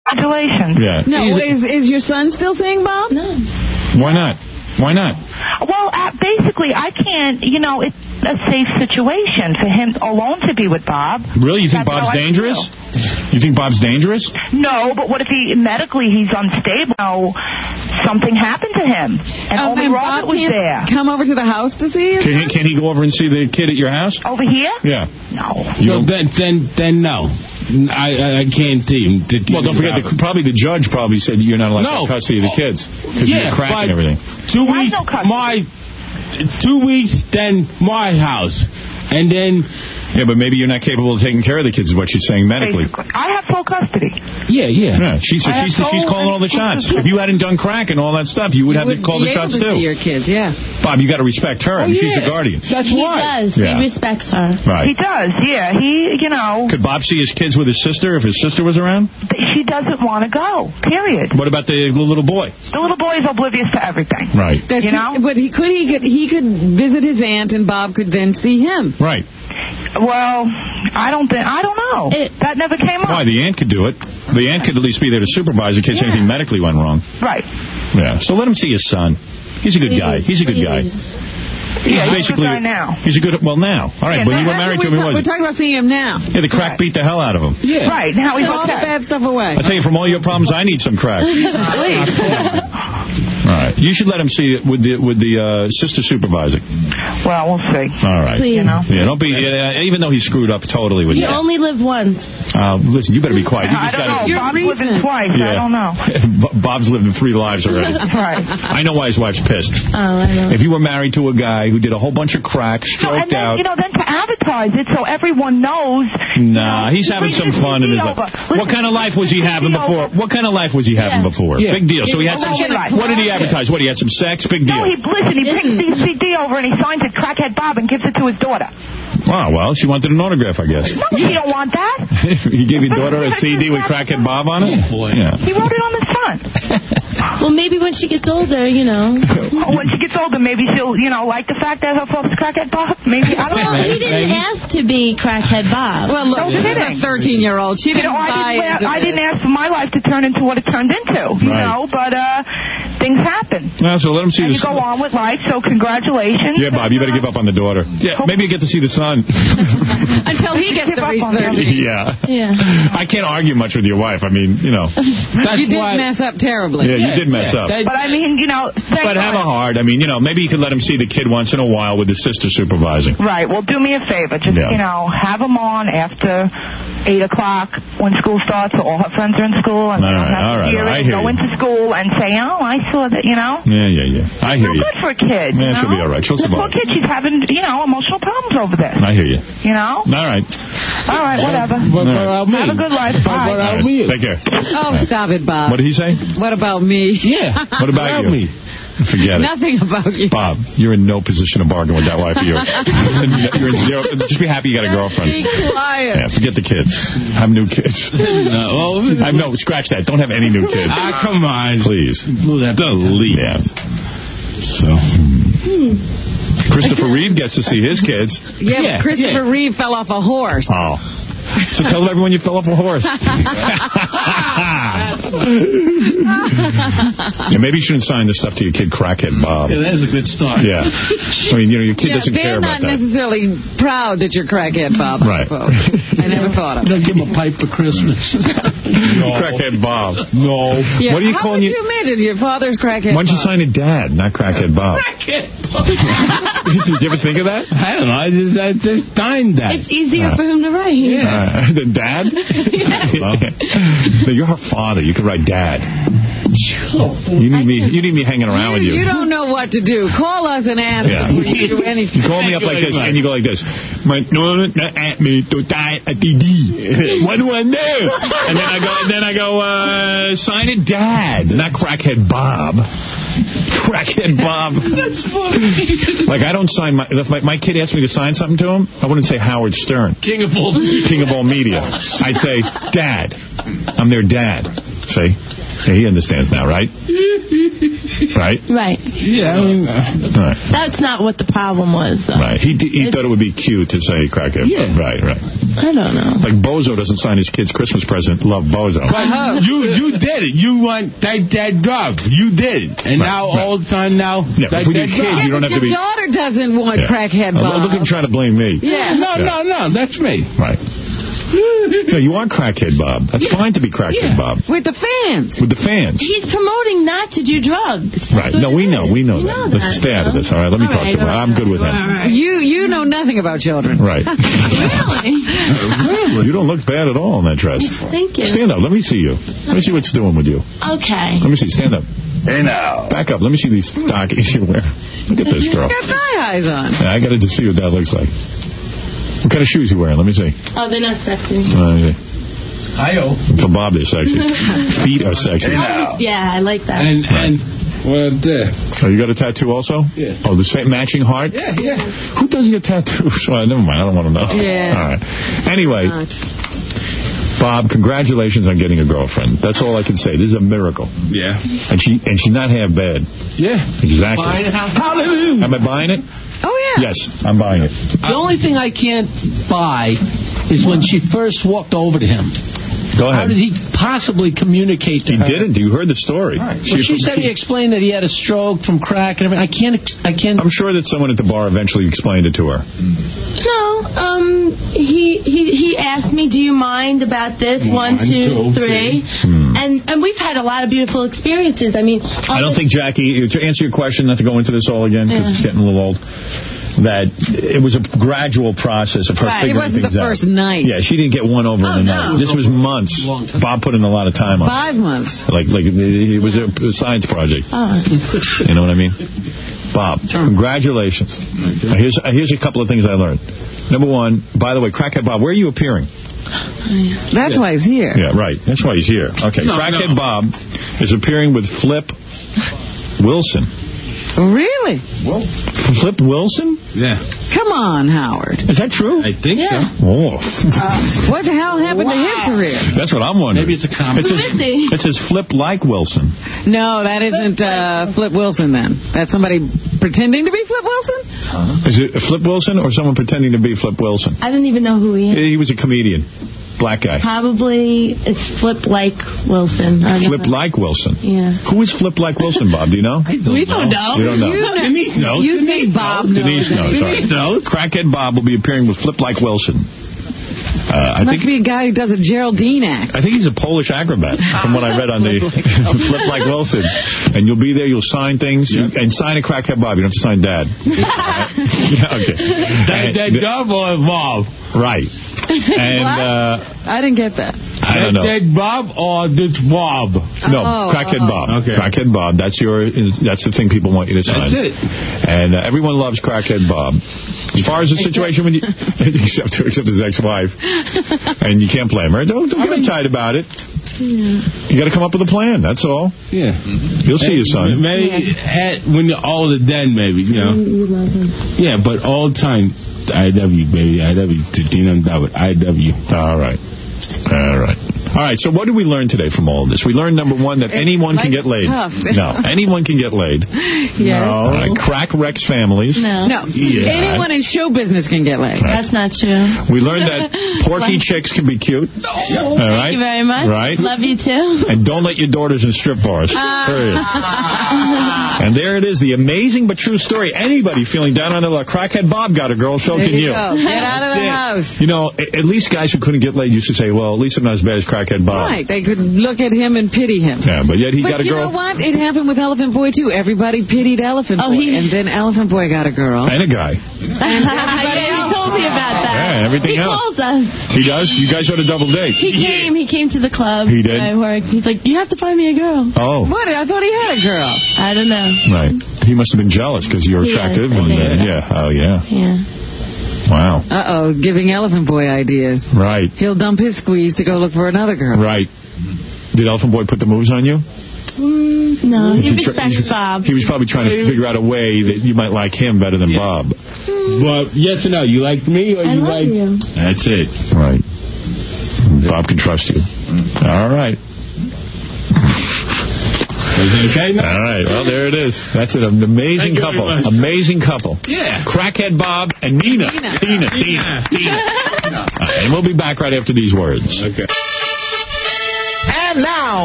Congratulations. Yeah. No, is your son still seeing Bob? No. Why not? Why not? Well, basically, I can't, it's a safe situation for him alone to be with Bob. Really? You think Bob's dangerous? You think Bob's dangerous? No, but what if medically he's unstable? Something happened to him, and only Robert Bob was there. Come over to the house to see his son? Can he go over and see the kid at your house? Over here? Yeah. No. So then no. I can't see him. Well, don't forget, probably the judge probably said you're not allowed to have custody of the kids because you're cracking everything. 2 weeks, 2 weeks, then my house, and then. Yeah, but maybe you're not capable of taking care of the kids, is what she's saying medically. I have full custody. Yeah. She's calling all the shots. If you hadn't done crack and all that stuff, you would have to call the shots too. See your kids, yeah. Bob, you got to respect her. She's the guardian. That's right. He does. Yeah. He respects her. Right. He does. Yeah. Could Bob see his kids with his sister if his sister was around? She doesn't want to go. Period. What about the little boy? The little boy is oblivious to everything. Right. But he could visit his aunt, and Bob could then see him. Right. Well, I don't know. That never came up. Why? The aunt could do it. The aunt could at least be there to supervise in case anything medically went wrong. Right. Yeah. So let him see his son. He's a good guy. He's a good guy. He's basically a good guy now. He's a good. Well, now. All right. When you were married to him, he wasn't. We're talking about seeing him now. Yeah, the crack beat the hell out of him. Yeah. Right. Now he's all the bad stuff away. I tell you, from all your problems, I need some crack. All right. You should let him see it with the sister supervising. Well, we'll see. All right. Please. Yeah. Don't be. Even though he screwed up totally with you. You only live once. Listen, you better be quiet. I don't know. Bob's living twice. Yeah. I don't know. Bob's lived in 3 lives already. Right. I know why his wife's pissed. Oh, I know. If you were married to a guy who did a whole bunch of crack, stroked out. Then to advertise it so everyone knows. Nah, he's having some fun in his life. What kind of life was he having before? What kind of life was he having before? Big deal. So he had some. What did he advertise? What, he had some sex? Big deal. No, he picks the CD over and he signs it Crackhead Bob and gives it to his daughter. Oh, well, she wanted an autograph, I guess. No, you don't want that. You gave your daughter a CD with Crackhead Bob on it? Yeah. He wrote it on the front. Well, maybe when she gets older, When she gets older, maybe she'll, like the fact that her father's Crackhead Bob. Maybe, I don't know. Well, he didn't ask to be Crackhead Bob. Well, look, she's a 13-year-old. She didn't buy into I didn't ask for my life to turn into what it turned into, but things happen. No, so let him see and you go on with life, so congratulations. Yeah, Bob, you better give up on the daughter. Yeah, maybe you get to see the son. Until he gets to reach 13. Yeah. I can't argue much with your wife. I mean, you did mess up terribly. Yeah, you did mess up. But I mean, but have a heart. I mean, maybe you could let him see the kid once in a while with his sister supervising. Right. Well, do me a favor. Just, have him on after 8 o'clock when school starts, so all her friends are in school. And all right. I hear go you. into school and say, I saw that, Yeah. I hear you. Good for a kid. Yeah, she'll be all right. She'll survive. Poor kid, she's having, emotional problems over there. I hear you. All right. All right, whatever. Have a good life. Bye. Right. Take care. Oh, stop it, Bob. What did he say? What about me? Yeah. What about you? Me? Forget it. Nothing about you. Bob, you're in no position to bargain with that wife of yours. You're in zero. Just be happy you got a girlfriend. Be quiet. Yeah, forget the kids. Have new kids. No, scratch that. Don't have any new kids. Come on. Please. Delete. Yeah. So. Christopher Reeve gets to see his kids. Yeah, but Christopher Reeve fell off a horse. Oh. So tell everyone you fell off a horse. Maybe you shouldn't sign this stuff to your kid, Crackhead Bob. Yeah, that's a good start. Yeah. I mean, your kid doesn't care about that. They're not necessarily proud that you're Crackhead Bob, right. I suppose. I never thought of it. Don't give him a pipe for Christmas. No. Crackhead Bob. No. Yeah. What are you calling you? How would you imagine your father's Crackhead Bob? Why don't you sign it Dad, not Crackhead Bob? Crackhead Bob. Did you ever think of that? I don't know. I just signed that. It's easier for him to write. Than Dad? No, you're her father. You could write Dad. You need me hanging around with you. You don't know what to do. Call us and ask us. We can do anything. You call me up like this, and you go like this. What do I know? And then I go, sign it Dad, not Crackhead Bob. Crackhead Bob. That's funny. Like, I don't sign if my kid asks me to sign something to him, I wouldn't say Howard Stern. King of all media. King of all media. I'd say, Dad. I'm their dad. See? He understands now, right? Right? Right. Yeah, I mean... Right. That's not what the problem was, though. Right. He thought it would be cute to say crackhead. Yeah. Right. I don't know. Like Bozo doesn't sign his kid's Christmas present, love Bozo. But you did it. You want that job. You did it. And now all the time now... Yeah, but for your kid, you don't have to be... Your daughter doesn't want crackhead Bob. Look at him trying to blame me. Yeah. No, that's me. Right. No, you are crackhead Bob. That's fine to be crackhead Bob. With the fans. With the fans. He's promoting not to do drugs. Right. No, we know that. Let's stay out of this, all right? Let me talk to him. I'm good with him. You know nothing about children. Right. Really? You don't look bad at all in that dress. Thank you. Stand up. Let me see you. Let me see what's doing with you. Okay. Let me see. Stand up. Hey, now. Back up. Let me see these stockings you wear. Look at this girl. She's got thigh highs on. Yeah, I got to see what that looks like. What kind of shoes you wearing? Let me see. Oh, they're not sexy. Hi-yo. For Bob, they're sexy. Feet are sexy. Yeah, I like that. And well, there. Oh, you got a tattoo also? Yeah. Oh, the same matching heart? Yeah. Who does your tattoos? Well, never mind. I don't want to know. Yeah. All right. Anyway, Bob, congratulations on getting a girlfriend. That's all I can say. This is a miracle. Yeah. And she's not half bad. Yeah. Exactly. Buying it. Hallelujah. Am I buying it? Oh, yeah. Yes, I'm buying it. The only thing I can't buy is when she first walked over to him. Go ahead. How did he possibly communicate to her? He didn't. You heard the story. Right. Well, she said he explained that he had a stroke from crack and everything. I can't. I'm sure that someone at the bar eventually explained it to her. No, he asked me, do you mind about this? 1, 2, 3. And we've had a lot of beautiful experiences. I mean, I don't think, Jackie, to answer your question, not to go into this all again, because it's getting a little old, that it was a gradual process of her figuring things out. It wasn't the first night. Yeah, she didn't get one over in a night. This was months. Bob put in a lot of time on it. 5 months. Like it was a science project. You know what I mean? Bob, congratulations. Here's a couple of things I learned. Number one, by the way, Crackhead Bob, where are you appearing? That's why he's here. Yeah, right. That's why he's here. Okay, Crackhead Bob is appearing with Flip Wilson. Really? Flip Wilson? Yeah. Come on, Howard. Is that true? I think so. Oh. What the hell happened to his career? That's what I'm wondering. Maybe it's a comedy. It says Flip like Wilson. No, that isn't Flip Wilson then. That's somebody pretending to be Flip Wilson? Is it Flip Wilson or someone pretending to be Flip Wilson? I didn't even know who he is. He was a comedian. Black guy. Probably it's Flip like Wilson. Flip like Wilson? Yeah. Who is Flip like Wilson, Bob? Do you know? We don't know. You don't know. Denise knows. You think Bob knows. Denise knows. Denise knows. Crackhead Bob will be appearing with Flip like Wilson. I Must be a guy who does a Geraldine act. I think he's a Polish acrobat, from what I read on the Flip Like Wilson. And you'll be there, you'll sign things, and sign a Crackhead Bob. You don't have to sign Dad. Yeah, okay. That job or Bob? Right. And I didn't get that. I don't know. That Bob or this Bob? No, Crackhead Bob. Okay. Crackhead Bob. That's the thing people want you to sign. That's it. And everyone loves Crackhead Bob. As far as the situation with you, except his ex-wife, and you can't blame her. Don't get uptight about it. You got to come up with a plan. That's all. Yeah. You'll see your son. Maybe when you're older, then maybe you know. You love him. Yeah, but all the time, I love you, baby. I love you. I love you. All right. All right, so what did we learn today from all of this? We learned, number one, that anyone can get laid. Tough. No, anyone can get laid. Yes. All right, crack wrecks families. No. Yeah. Anyone in show business can get laid. That's not true. We learned that porky chicks can be cute. All right? Thank you very much. Right? Love you too. And don't let your daughters in strip bars. Period. And there it is, the amazing but true story. Anybody feeling down on the luck, Crackhead Bob got a girl, so can you. Go. Get out of the house. You know, at least guys who couldn't get laid used to say, well, at least I'm not as bad as Crackhead Bob. Right, they could look at him and pity him. Yeah, but yet he got a girl. But you know what? It happened with Elephant Boy, too. Everybody pitied Elephant Boy. And then Elephant Boy got a girl. And a guy. He told me about that. Yeah, everything he else. calls us. He does? You guys had a double date. He came to the club. He did? I worked. He's like, you have to find me a girl. Oh. What? I thought he had a girl. I don't know. Right. He must have been jealous because you're attractive. Oh, yeah. Yeah. Wow. Uh-oh, giving Elephant Boy ideas. Right. He'll dump his squeeze to go look for another girl. Right. Did Elephant Boy put the moves on you? No, he respects Bob. He was probably trying to figure out a way that you might like him better than Bob. But yes or no, you like me or you like... you. That's it. Right. Bob can trust you. All right. Okay, no? All right, well, there it is. That's an amazing couple. Amazing couple. Yeah. Crackhead Bob and Nina. Tina. And we'll be back right after these words. Okay. And now,